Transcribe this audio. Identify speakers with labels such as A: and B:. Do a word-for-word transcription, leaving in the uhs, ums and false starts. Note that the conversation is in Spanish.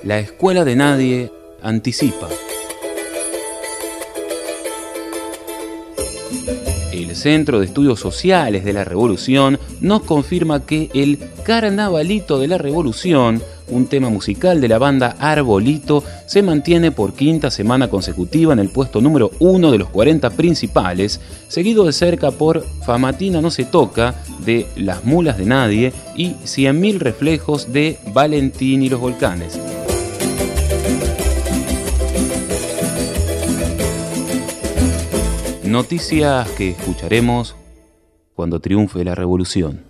A: La Escuela de Nadie anticipa. El Centro de Estudios Sociales de la Revolución nos confirma que el Carnavalito de la Revolución, un tema musical de la banda Arbolito, se mantiene por quinta semana consecutiva en el puesto número uno de los cuarenta principales, seguido de cerca por Famatina no se toca, de Las Mulas de Nadie, y Cien Mil Reflejos de Valentín y los Volcanes. Noticias que escucharemos cuando triunfe la revolución.